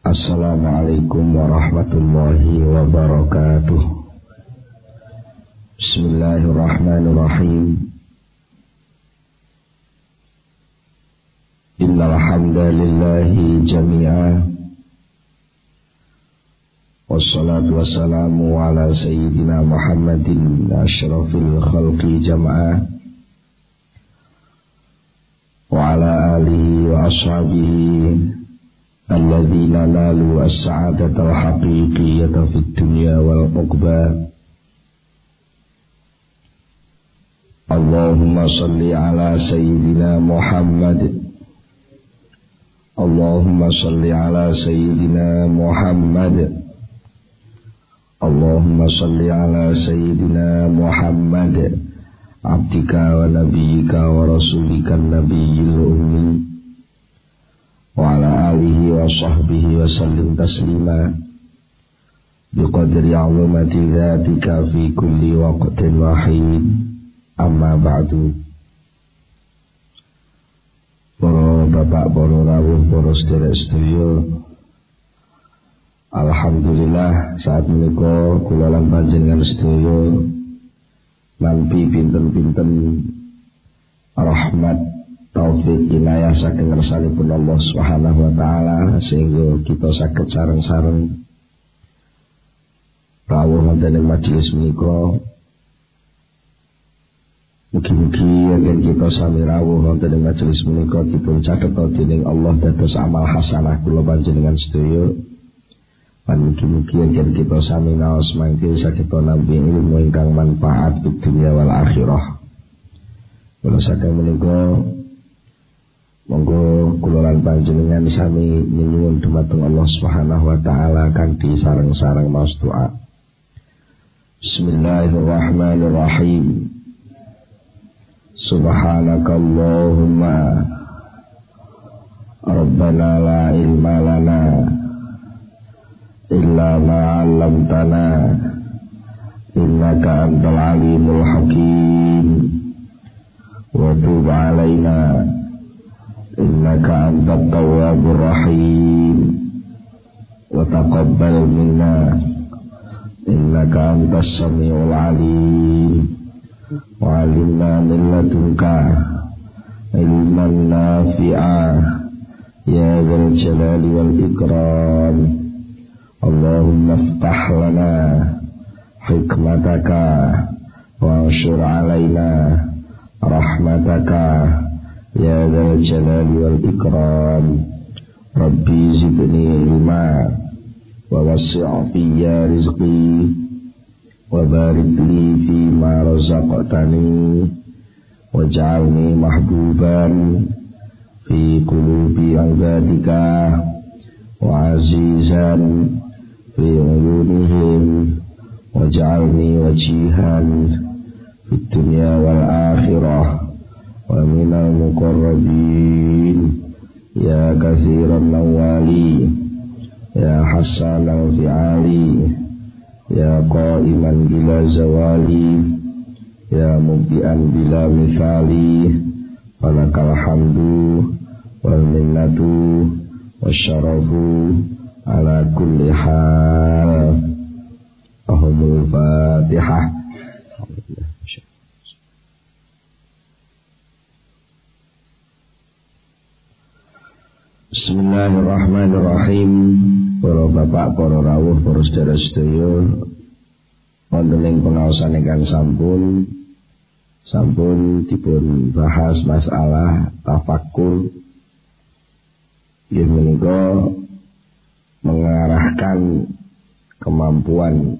Assalamualaikum warahmatullahi wabarakatuh. Bismillahirrahmanirrahim. Innal hamdalillahi jami'a. Wassalatu wassalamu ala sayyidina Muhammadin asyrafil khalqi jam'a wa ala alihi wa ashabihi alladzina nalu as-sa'adata al-haqiqiyyata fid dunya wal uqba. Allahumma salli ala sayyidina Muhammad. Allahumma salli ala sayyidina Muhammad. Allahumma salli ala sayyidina Muhammad abdika wa nabiyyika wa rasulika nabiyyil ummi wa ala alihi wa sahbihi wa sallim taslima biqadri 'azamati dzatika fi kulli waqtin wahid. Amma ba'du. Para bapak, para rawuh, para sedherek-sedherek, alhamdulillah saat menika kula lan panjenengan sedaya nampi pinten-pinten rahmat taufik inayah saking ngersanipun Allah Subhanahu wa taala sehingga kita saged sareng-sareng rawuh wonten ing majelis menika. Mugi-mugi yen kita sami rawuh wonten ing majelis menika dipun catheta dening Allah dados amal hasanah kula panjenengan sedaya. Lan mugi-mugi yen kita sami naos mangke saged nampi ilmu ingkang manfaat di dunia wal akhirah. Kula saking menika monggo kula lan panjenengan sami nyuwun dhumateng Allah Subhanahu wa taala kanthi sareng-sareng maos doa. Bismillahirrahmanirrahim. Subhanakallahumma Rabbana la ilma lana illa ma 'allamtana innaka antal alimul hakim wa tub 'alaina innaka antat tawwabur rahim wa taqabbal minna innaka antas samiul alim wa 'allimna min ladunka ilman nafi'a ya dzal jalali wal ikram. Allahumma iftah lana hikmataka wa anshur 'alaina rahmataka ya dzal jalali wal ikram. Rabbi zidni ilma wa wasi' fiyya rizqi wa barik li fi ma razaqtani waj'alni mahbuban fi qulubi ibadika wa azizan fi uyunihim waj'alni wajihan fid dunya wal akhirah wa minal muqarrabin ya katsiran nawali ya hasanal fi'ali ya qa'iman bila zawali ya mubdi'an bila misali walakal hamdu wal minnatu wasyarafu ala kulli hal. Ahumul Fatihah. Bismillahirrahmanirrahim. Para bapak, para rawuh, para sedherek-sedherek, wonten ing pengaosan ingkang sampun dipun bahas masalah tafakkur yang menika mengarahkan kemampuan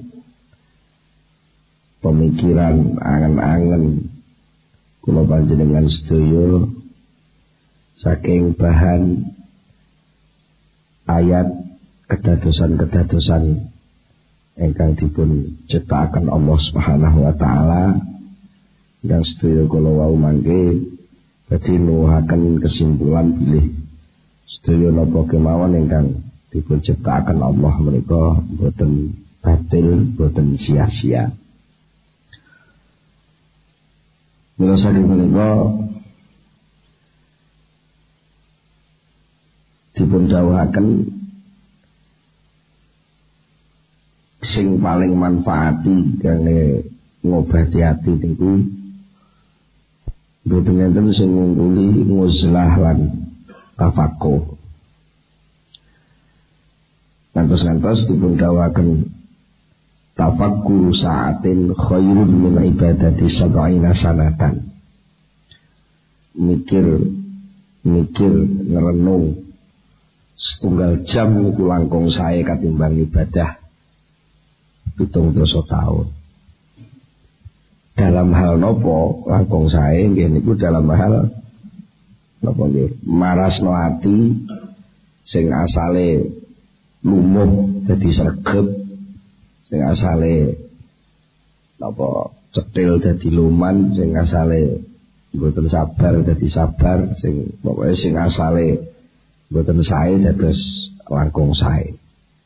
pemikiran angen-angen kula panjenengan sedaya saking bahan ayat kedadosan-kedadosan ingkang dipun ciptakaken Allah Subhanahu wa taala yang sedaya kula wau mangke dadi nuwuhaken kesimpulan bilih sedaya napa kemawon ingkang dipun ciptakaken Allah menika boten batil, boten sia-sia. Mula saking menika dipun dawuhaken sing paling manfaati kangge ngobati ati niku boten enten sing ngungguli nguzlah lan tafaqquh. Ngantos-ngantos dipun dawuhaken tafakkur sa'atin khairun min ibadati sab'ina sanatan. Mikir ngerenung setunggal jam niku langkung sae katimbang ibadah 70 tahun. Dalam hal nopo langkung sae nggih niku dalam hal napa nggih marasno ati sing asale lumuh dadi sregep, sing asale napa cetil dadi luman, sing asale mboten sabar dadi sabar, sing pokoke sing asale mboten sae dados langkung sae.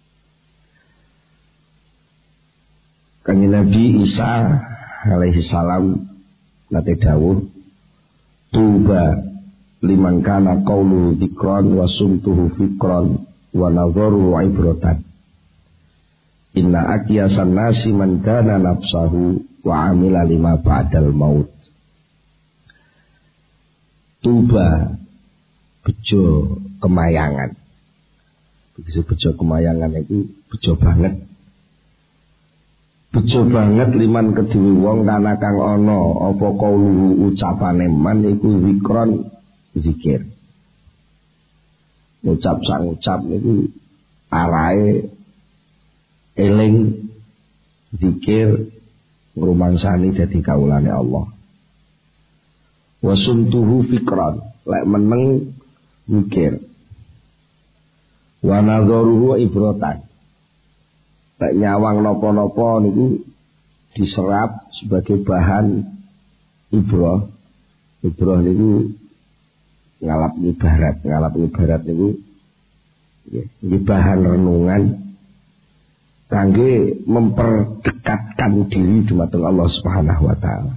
Kanjeng Nabi Isa alaihi salam nate dawuh, tuba liman kana qaulu dzikran wa sumtuhu fikran wa nadharu ibratan. Inna aqyasan nasi man dana nafsahu wa amila lima ba'dal maut. Tuba bejo kemayangan. Begitu bejo kemayangan itu bejo banget. Bejo banget liman kedue wong kana kang ana apa kaulu ucapane man iku zikron zikir. Ngucap sak ngucap niku arahe eling zikir ngrumangsani dadi kawulane Allah. Wa suntuhu fikran, lek meneng mikir. Wa nadharuhu ibratan. Lek nyawang napa-napa niku diserap sebagai bahan ibrah. Ibrah niku ngalap ibarat niku nggih bahan renungan kangge memperdekatkan diri dumateng Allah Subhanahu wa taala.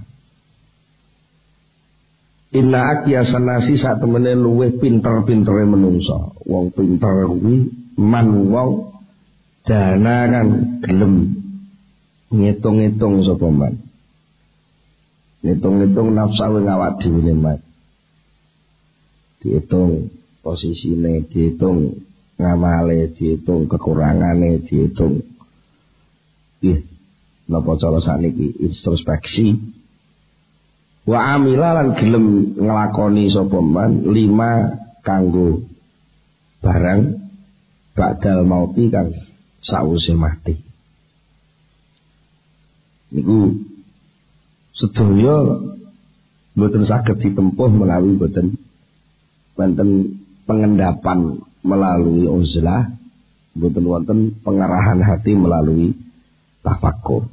Inna aqyasan nasi sak temene luwih pinter-pintere menungsa. Wong pinter kuwi man wong dana kan gelem ngitung-ngitung sapa man. Ngitung-ngitung nafsu ngawak dhewe man. Dihitung posisine, dihitung ngamale, dihitung kekurangane, dihitung napa cara sakniki introspeksi. Wa amila lan gelem nglakoni sapa man lima kanggo barang ba'dal mauti kang sawise mati. Niku sedaya boten saged ditempuh menawi boten wonten pengendapan melalui uzlah, boten wonten pengarahan hati melalui tafakkur.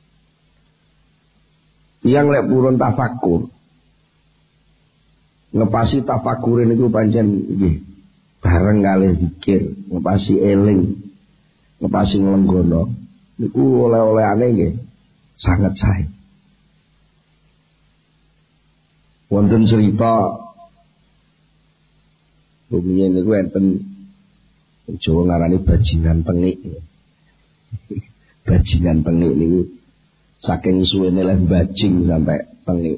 Yang lek purun tafakkur, ngepasi tafakkur niku pancen nggih bareng kalih zikir, ngepasi eling, ngepasi nglenggono niku oleh-olehane nggih sangat sae. Wonten cerita rumiyin niku enten Jawa ngarani bajingan tengik. Bajingan tengik niku saking suwene leh bajing sampai tengik.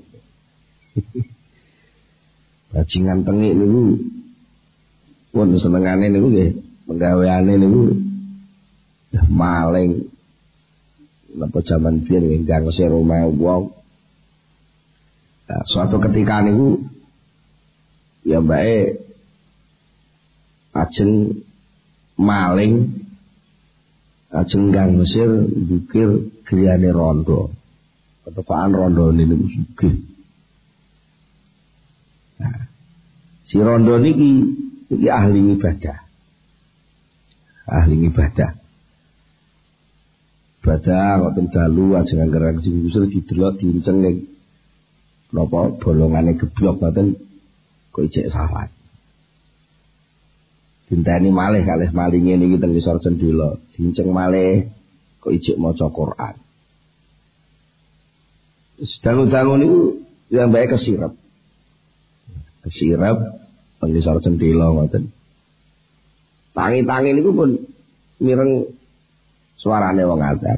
Bajingan tengik niku pun senengane niku nggih penggaweane niku maling. Napa jaman biyen nggih gangsir omahe wong. Nah, suatu ketika niku ya mbake ajeng maling ajeng gangsir dikir griyane rondo. Ketepaan rondo niku sugih. Nah, si rondo niki ahli ibadah. Ahli ibadah. Ibadah ngoten dalu ajeng angger sing usul didelok diinceng ning napa bolongane gebyok ngoten kok ijek salat. Dinteni malih kalih malinge niki teng ngisor cendela, diinceng malih kok ijek maca Quran. Sedang-sedang niku yang baik kesirep. Kesirep teng ngisor cendela ngoten. Tangi-tangi niku pun mireng suarane wong adzan.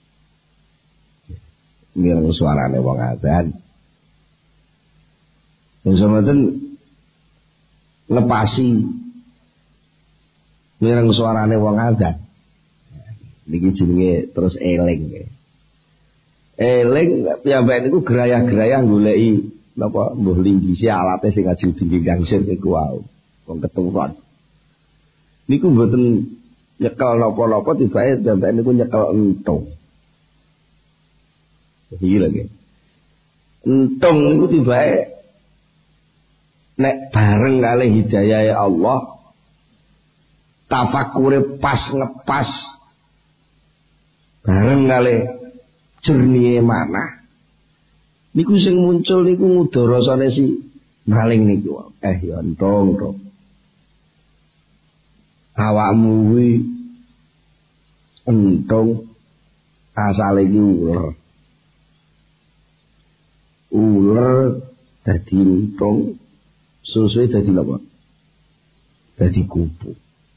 Mireng suarane wong adzan. Sampeyan ngepasi mireng suarane wong adzan. Niki jenenge terus eling. Eling piyambake niku gerayah-gerayah goleki napa mbuh linggisi alate sing ajeng dinggi gangsir niku wae. Wong keturon. Niku mboten nyekel napa-napa tibake piyambake niku nyekel entung. Iki lagi. Entung niku tibake nek bareng kalih hidayahe Allah tafakure pas ngepas bareng kalih jernihe manah niku sing muncul niku ngudara rasane si maling niku ya entung to awakmu kuwi entung asale iki uler dadi entung susuhe dadi apa? Dadi kupu.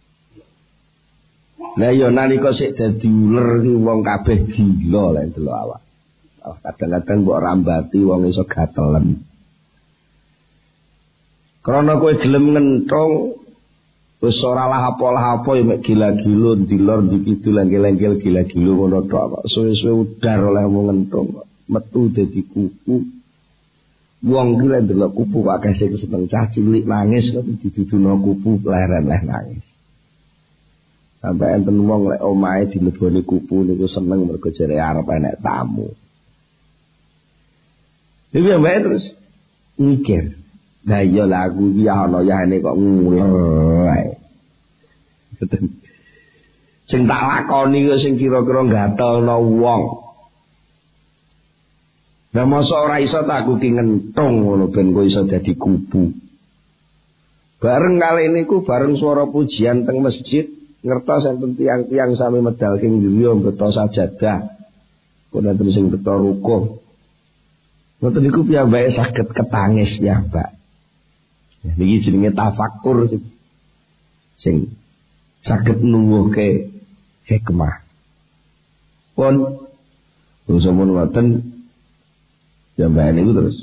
Lah ya nalika sik dadi uler iki wong kabeh gila lek delok awak. Kadang-kadang mbok rambati wong iso gatelen. Krana kowe gelem ngenthong wis ora lahap-lahap ya mek gila-gila dilor dikidul lenggel-lenggel gila-gila ngono tok. Suwe-suwe udar oleh wong ngenthong metu dadi kupu. Wong ki lek delok kupu akeh sing seneng cah cilik nangis kok diduduna kupu leren leh nangis. Sampai enten wong lek omahe dileboni kupu niku seneng mergo jare arep enek tamu. Iki wae terus mikir. Lah iya lagu iki ana yane kok nguler. Sing tak lakoni yo sing kira-kira gatelno wong. Lah mosok ora iso tak aku ki ngenthong ngono ben kowe iso dadi kubu. Bareng kali niku bareng swara pujian teng masjid ngertos enten tiyang-tiyang sami medal king griya beto sajadah. Kuwi enten sing beto rukuh. Ngoten niku piyambake saged ketangis piyambak. Niki jenenge tafakkur sing saged nuwuhke hikmah. Pun sampun ngoten piyambake niku terus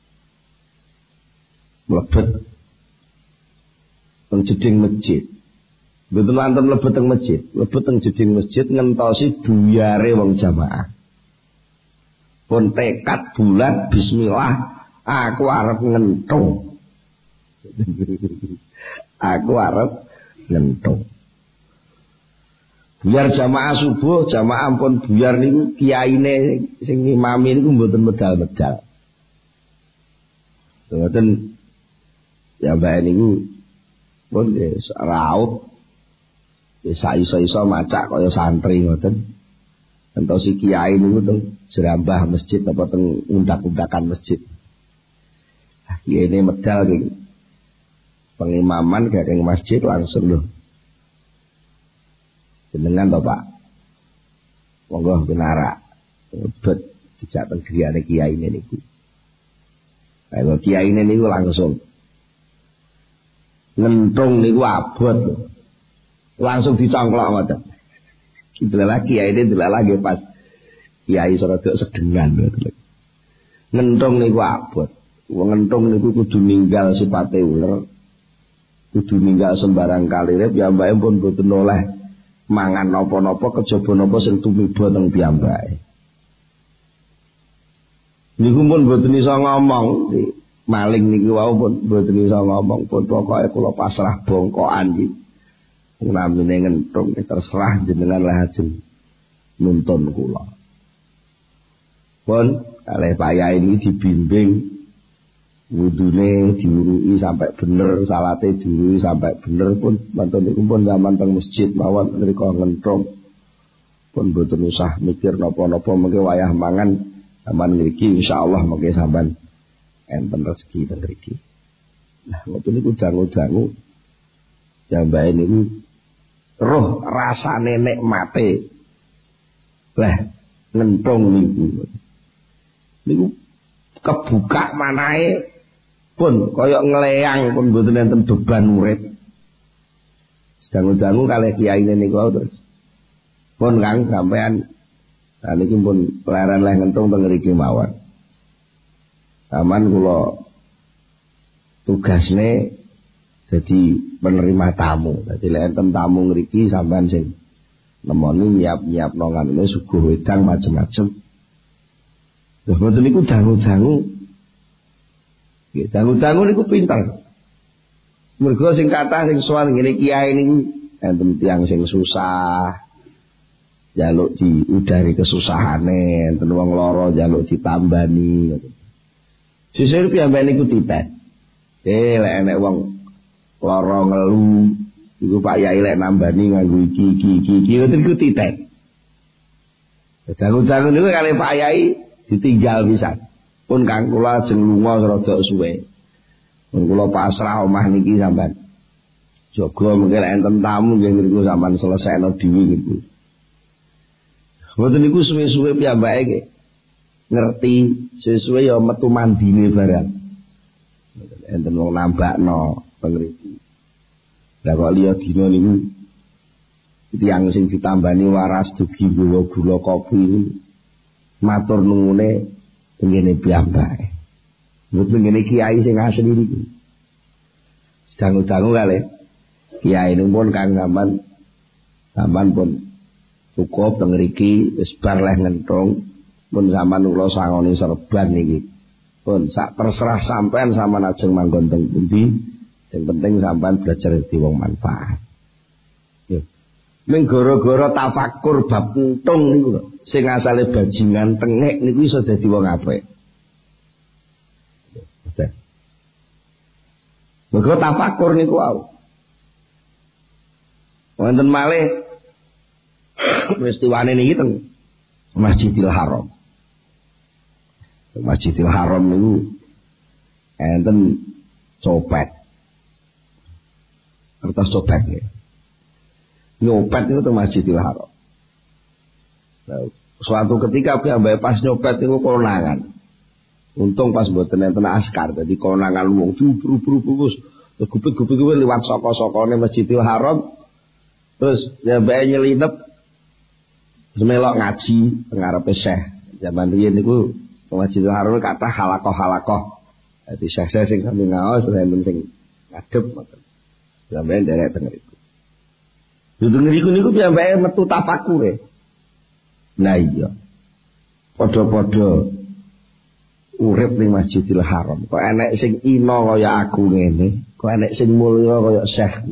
mlebet teng jeding masjid. Mboten wonten mlebet teng masjid, mlebet teng jeding masjid ngentosi buyare wong jamaah. Pun tekad bulat bismillah aku arep ngenthong. Aku arep ngenthong. Biar jamaah subuh, jamaah pun biar niku kiyaine sing imami niku mboten medal-medal. Ngoten ya mbak niku pun raut bisa iso-iso macak kaya santri ngoten. Entos si kiai niku teng jerambah masjid apa teng undak-undakan masjid. Kiai ini medal ki pengimaman gak ing masjid langsung lho. Jenengan to Pak. Monggo pinara. Bet dijak teng griyane kiai niku. Kalau kiai niku langsung ngenthong niku abot lho. Langsung dicongklok ngoten. Delala kiai ini delala nggih pas kiai rada sedengan lho. Ngenthong niku abot. Wong ngenthong niku kudu ninggal sipate uler. Kudu ninggal sembarang kalire piyambake pun boten oleh mangan napa-napa kejaba napa sing tumiba teng piyambake. Niku pun boten iso ngomong, maling niku wau pun boten iso ngomong, pun pokoke kula pasrah bongkokan iki. Namine ngenthong terserah jenengan lah ajeng nuntun kula. Pun kalih Pak Yai ini dibimbing wudune diurui sampai bener, salate diurui sampai bener pun mantun niku pun zaman teng masjid mawon mriku ngenthong. Pun boten usah mikir napa-napa mengke wayah mangan zaman mriki insyaallah mengke sampean enten rezeki teng mriki. Nah, ngoten niku dangu-dangu jambake niku roh rasane nikmate lah ngenthong niku kebuka manahe pun kaya ngleang pun mboten enten beban urip. Dangu-dangu kalih kiyaine niku terus Pun Kang sampean niki pun leren leh ngentung teng mriki mawon. Saman kula tugasne jadi penerima tamu. Dadi lek enten tamu ngriki sampean sing nemoni nyiap-nyiapno nganune suguh wedang macem-macem. Lha mboten niku dangu-dangu. Nggih, dangu-dangu niku pinter. Mergo sing kathah sing sowan ngene kiai niku enten tiyang sing susah. Jaluk diudari kesusahane, enten wong lara jaluk ditambani. Sesuk piyambake niku titek. Lek enek wong lara ngelu, iku Pak Yai lek nambani nganggo iki ngoten niku titek. Dangu-dangu niku kali Pak Yai ditinggal pisan. Pun Kang kula ajeng lunga rada suwe. Pun kula pasrah omah niki sampean. Jaga mengke lek enten tamu nggih niku sampean selesaino dhewe niku. Mboten niku suwe-suwe piyambake ngerti, suwe-suwe ya metu mandine barang. Enten wong nambakno pengriki. Lah kok liya dina niku tiyang sing ditambani waras dugi gula kopi niku matur nuwune ngene piyambake. Mboten ngene kiai sing asli niku. Dangu-dangu kali kiai niku pun Kang sampean pun cukup teng mriki wis bar leh ngentung pun sampean kula sangoni serban niki. Pun sak terserah sampean sampean ajeng manggon teng pundi, sing penting sampean belajar dadi wong manfaat. Nggih. Ming gara-gara tafakur bab entung niku lho, sing asale bajingan tengek niku iso dadi wong apik. Betul. Mergo tafakur niku wae. Wonten malih peristiwane niki teng Masjidil Haram. Masjidil Haram niku enten copet. Kertas copet nggih. Nyopet niku teng Masjidil Haram. Nah, suatu ketika piyambake pas nyopet niku konangan. Untung pas mboten enten askar, dadi konangan wong diubur-ubur terus gupik-gupik liwat saka-sakane Masjidil Haram. Terus piyambake nyelinep melok ngaji teng ngarepe Syekh. Zaman riyen niku Masjidil Haram kathah halakoh-halakoh. Dadi Syekh sing sami ngaos enten sing ngadep ngoten. Sampeyan derek teng mriku. Duduk niku piyambake metu tafakure. Lah iya. Padha-padha urip ning Masjidil Haram. Kok enek sing ina kaya aku ngene, kok enek sing mulya kaya Syekh.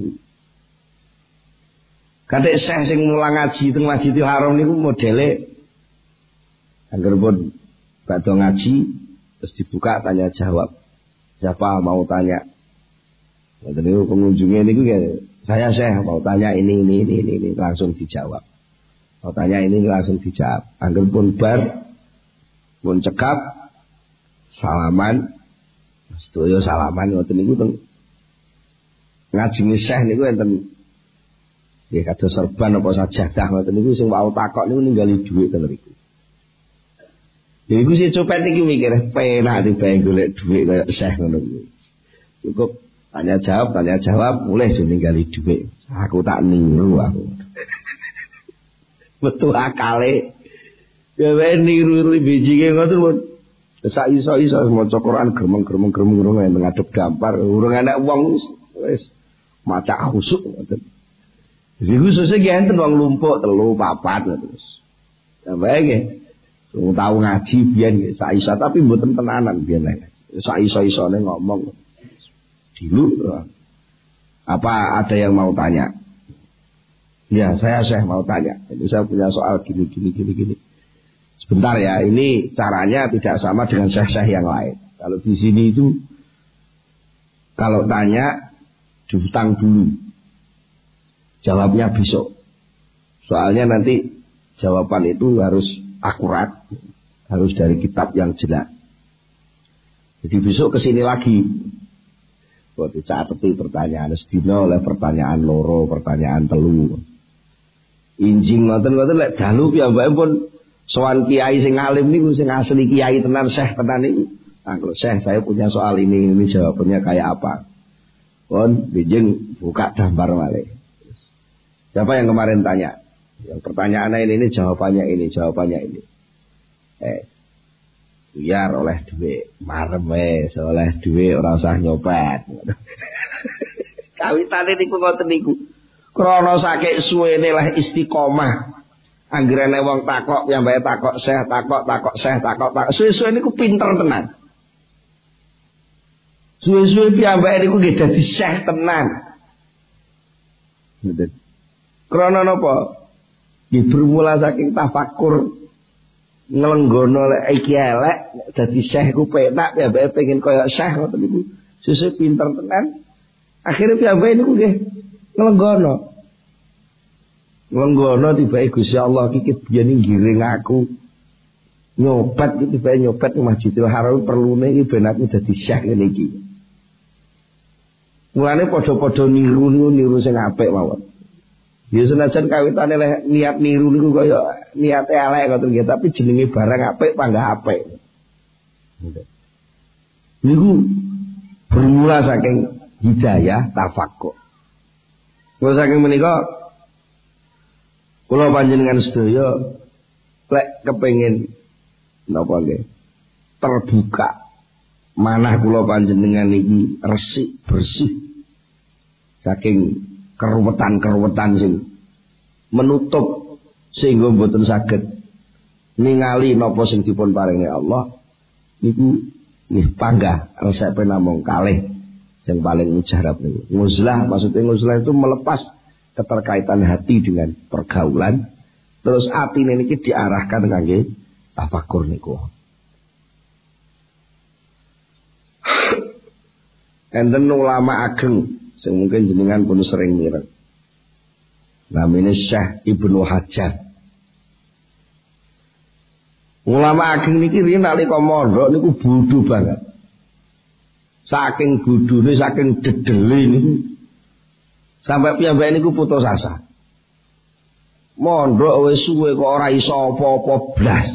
Kadek Syekh sing mulang ngaji teng Masjidil Haram niku modele angger pun badhe ngaji terus dibuka tanya jawab. Siapa mau tanya? Ngoten niku pengunjungnya niku ya saya Syekh mau tanya ini langsung dijawab. Mau tanya ini langsung dijawab. Angger pun bar pun cekap salaman sedaya salaman ngoten niku teng ngaji Syekh niku enten nggih kados serban apa sajadah ngoten niku sing wau takok niku ninggali dhuwit teng mriku. Ya iku sing copet iki mikir penak dibae golek dhuwit kaya Syekh ngono kuwi. Cukup tanya jawab mulai ninggali dhuwit. Aku tak niru aku. Betul akale. Ya wae niru bijike ngoten pun. Sak iso-iso maca Quran gremeng ngadep gampar urung enek wong wis maca khusuk ngoten. Jadi khususnya gak enten wong lumpuk 3-4 terus. Sampai nggih. Wong tau ngaji biyen nggih sak iso tapi mboten tenanan biyen nek. Sak iso-isone ngomong. Dulu apa ada yang mau tanya? Ya, saya mau tanya. Ini saya punya soal gini. Sebentar ya, ini caranya tidak sama dengan syekh-syekh yang lain. Kalau di sini itu kalau tanya diutang dulu. Jawabnya besok. Soalnya nanti jawaban itu harus akurat, harus dari kitab yang jelas. Jadi besok kesini lagi. Buat dicateti pertanyaan sedina oleh pertanyaan loro, pertanyaan telu. Injing ngoten lek dalu piyambake pun sowan kiai sing alim niku sing asli kiai tenan syekh tenan niku. Kalau syekh saya punya soal ini jawabannya kayak apa? Pun bijing buka gambar malih. Siapa yang kemarin tanya? Yang pertanyaannya ini jawabannya ini. Biar oleh duit, marem wis, oleh duit ora usah nyopet. Kawitane niku ngoten niku. Krana saking suwene lah istiqomah. Anggerane wong takok piyambake takok Syekh. Suwe-suwe niku pinter tenan. Suwe-suwe piyambake niku nggih dadi Syekh tenan. Ngoten. Krana napa? Nggih bermula saking tafakur nglenggono lek iki elek dadi Syekh ku penak piyambake pengen kaya Syekh ngoten niku. Suwe pinter tenan. Akhire piyambake niku nggih nglenggono tibake Gusti Allah iki biyen ngiring aku nyopet iki tibake nyopet di Masjidil Haram perlune iki ben aku dadi Syekh ngene iki. Mulane padha-padha niru sing apik mawon. Ya senajan kawitane lek niat niru niku kaya niate elek ngoten nggih, tapi jenenge barang apik panggah apik. Niku bermula saking hidayah tafakkur. Kula saking menika kula panjenengan sedaya lek kepengin napa nggih terbuka manah kula panjenengan iki resik bersih saking keruwetan sing menutup sehingga mboten saged ningali napa sing dipun paringi Allah niku nggih panggah resepe namung kalih yang paling mujarab niku. Nguzlah, maksudnya nguzlah itu melepas keterkaitan hati dengan pergaulan, terus atine niki diarahkan kangge tafakur niku. Enten ulama ageng sing mungkin jenengan pun sering mireng. Namanya Syekh Ibnu Hajar. Ulama ageng niki riyen nalika mondok niku bodho banget. Saking bodhone, saking dedele niku sampai piyambake niku putus asa. Mondok wis suwe kok ora iso apa-apa blas.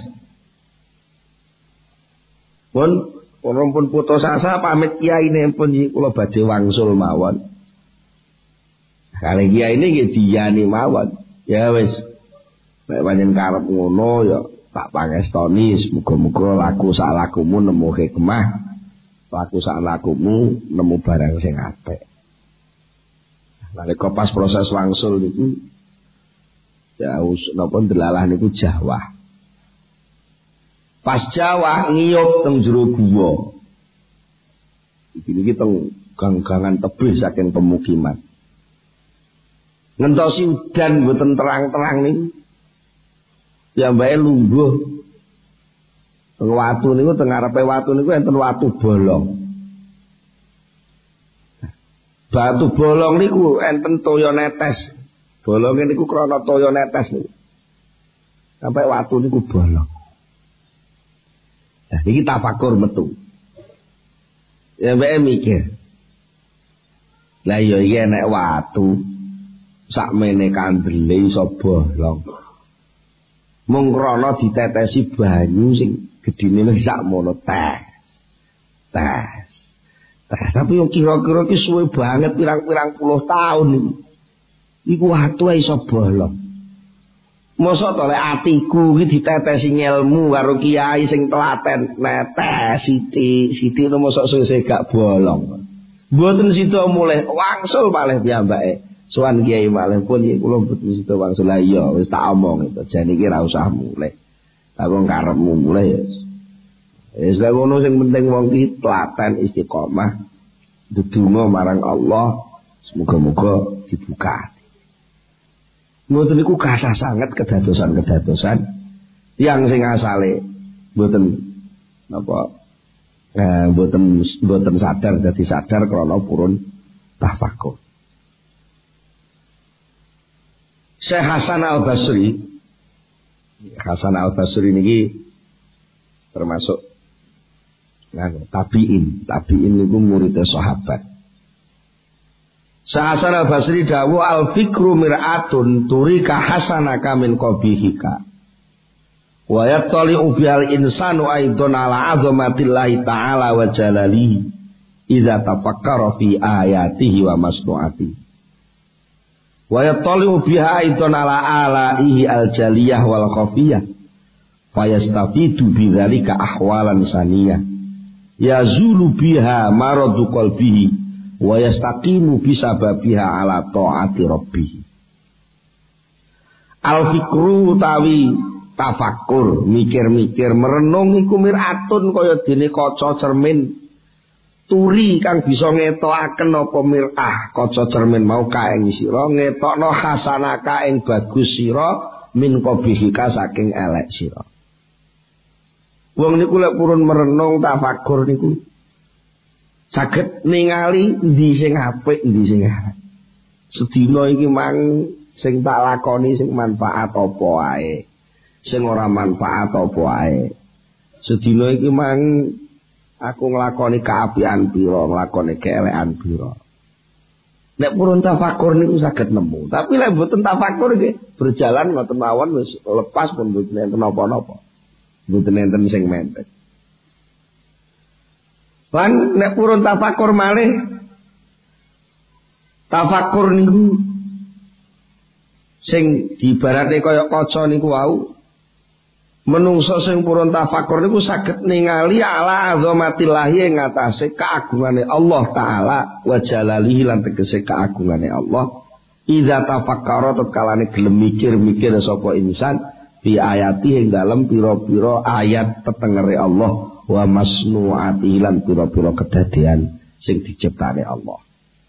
Pun putus asa pamit kiyaine pun kula badhe wangsul mawon. Kali kiyaine nggih diyani mawon. Ya wis. Nek pancen karep ngono ya tak pangestoni muga-muga laku sak lakumu nemu hikmah. Laku sak lakumu nemu barang sing apik. Nalika pas proses wangsul niku ya napa delalah niku Jawa. Pas Jawa ngiyup teng jero guwa. Iki teng gang-gangan tebih saking pemukiman. Ngentosi udan mboten terang-terang niku. Piyambake lungguh teng watu niku teng ngarepe watu niku enten watu bolong. Batu bolong niku enten toya netes. Bolonge niku krana toya netes niku. Sampai watu niku bolong. Nah, iki tafakur metu. Ya mbeke mikir. Lah iya iki enek watu sakmene kandele iso bolong. Mung krana ditetesi banyu sing gedine wis sakmono tes. Tapi yo kira-kira ki suwe banget pirang-pirang puluh tahun iki. Iku watu iso bolong. Mosok to lek atiku iki ditetesi ngelmu karo kiai sing telaten netes sithik mosok suwe gak bolong. Mboten sida mulih wangsul malih piyambake. Sowan kiai malih pun iki kula mboten sida wangsul. Lah iya wis tak omong to jane iki ora usah mulih. Lah wong karepmu mulih ya. Wis lek ngono sing penting wong iki telaten istiqomah ndedonga marang Allah semoga-moga dibuka. Mboten niku kathah sanget kedadosan-kedadosan yang sing asale mboten napa mboten sadar dadi sadar krana purun tafakur. Syekh Hasan Al-Basri niki termasuk tabi'in niku muridé sahabat. Hasan Al-Basri dawuh al-fikru mir'atun turika hasanaka min qabihika wa yattali'u bihal insanu aidon ala azamatillahi ta'ala wa jalalihi idza tafakkara fi ayatihi wa masnu'atihi. Wa yattali'u biha aidan ala alaihi al-jaliyah wal khafiyah. Fayastafidu bidzalika ahwalan saniyah. Yazulu biha maradu qalbihi wa yastaqimu bisababiha ala ta'ati rabbih. Al-fikru tawi tafakkur, mikir-mikir, merenung iku miratun kaya dene kaca cermin. Turi kang bisa ngetokaken apa mirah kaca cermin mau kae ing sira ngetokno hasanaka ing bagus sira min qabihika saking elek sira. Wong niku lek purun merenung tafakkur niku saged ningali endi sing apik endi sing elek. Sedina iki mang sing tak lakoni sing manfaat apa wae, sing ora manfaat apa wae. Sedina iki mang aku nglakoni kaapian pira, nglakoni keelekan pira. Nek purun tafakur niku saged nemu. Tapi lek mboten tafakur nggih berjalan ngoten mawon wis lepas pun mboten enten napa-napa. Mboten enten sing mentek. Lan nek purun tafakur malih tafakur niku sing diibarate kaya kaca niku wau. Menungso sing purun tafakur niku saged ningali ala azamatillahi ing atase keagungane Allah taala wa jalalihi lan tegese keagungane Allah. Idza tafakkara tetkalane gelem mikir-mikir sapa insan bi ayati ing dalem pira-pira ayat tetengere Allah wa masnuati lan pira-pira kedadian sing diciptane Allah.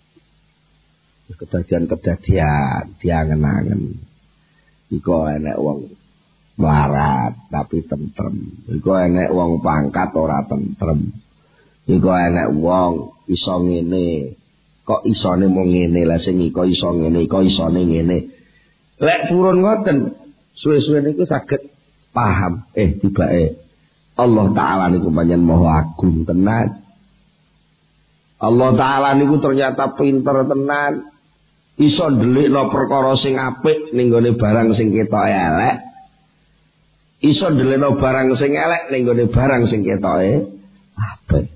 Kedadian-kedadian diangen-angen. Iku enek wong melarat tapi tentrem. Iku enek wong pangkat ora tentrem. Iku enek wong iso ngene. Kok isone mung ngene lah sing iku iso ngene, kok isone ngene. Lek purun ngoten, suwe-suwe niku saged paham. Tibake Allah taala niku pancen maha agung tenan. Allah taala niku ternyata pinter tenan. Iso ndelikno perkara sing apik ning gone barang sing ketok elek. Iso ndeleno barang sing elek ning gone barang sing ketoke apik.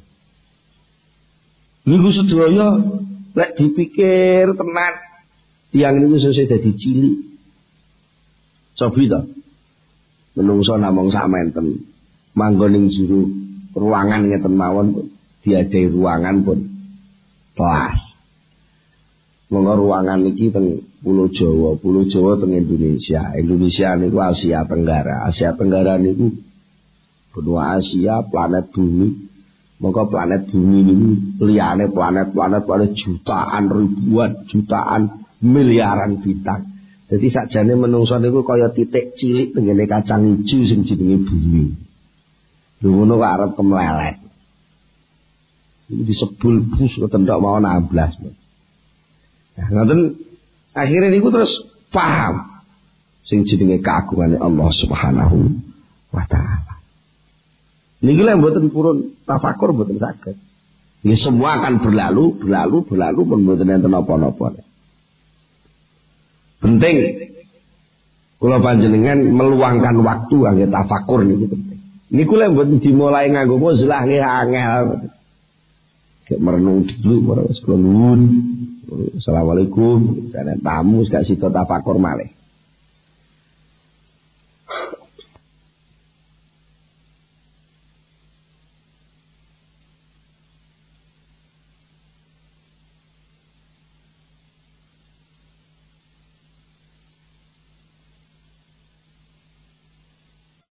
Niku sedaya lek dipikir tenan tiyang niku sesuk dadi cilik. Cobi to. Menungso namung sakmenten manggon ning jero ruangan ngeten mawon pun diadahi ruangan pun kelas. Monggo ruangan iki teng Pulau Jawa teng Indonesia. Indonesia niku Asia Tenggara. Asia Tenggara niku benua Asia, planet bumi. Monggo planet bumi niku liyane planet-planet ada jutaan, ribuan, jutaan, miliaran bintang. Jadi sakjane menungso niku kaya titik cilik tengene kacang ijo sing jenenge bumi. Lho ngono kok arep kemlelet. Iki disebul bus ketentok mau 16. Nah, ngoten akhirnya niku terus paham sing jenenge keagungane Allah Subhanahu wa taala. Niki lek mboten purun tafakur mboten saged. Nggih semua akan berlalu pun mboten enten apa-apa. Penting kula panjenengan meluangkan waktu kangge tafakur niku penting. Niku lek mboten dimulai nganggo muzlah nggih angel. Kayak merenung dulu, wis nuwun. Assalamualaikum. Karena tamu gak sida tafakur malih.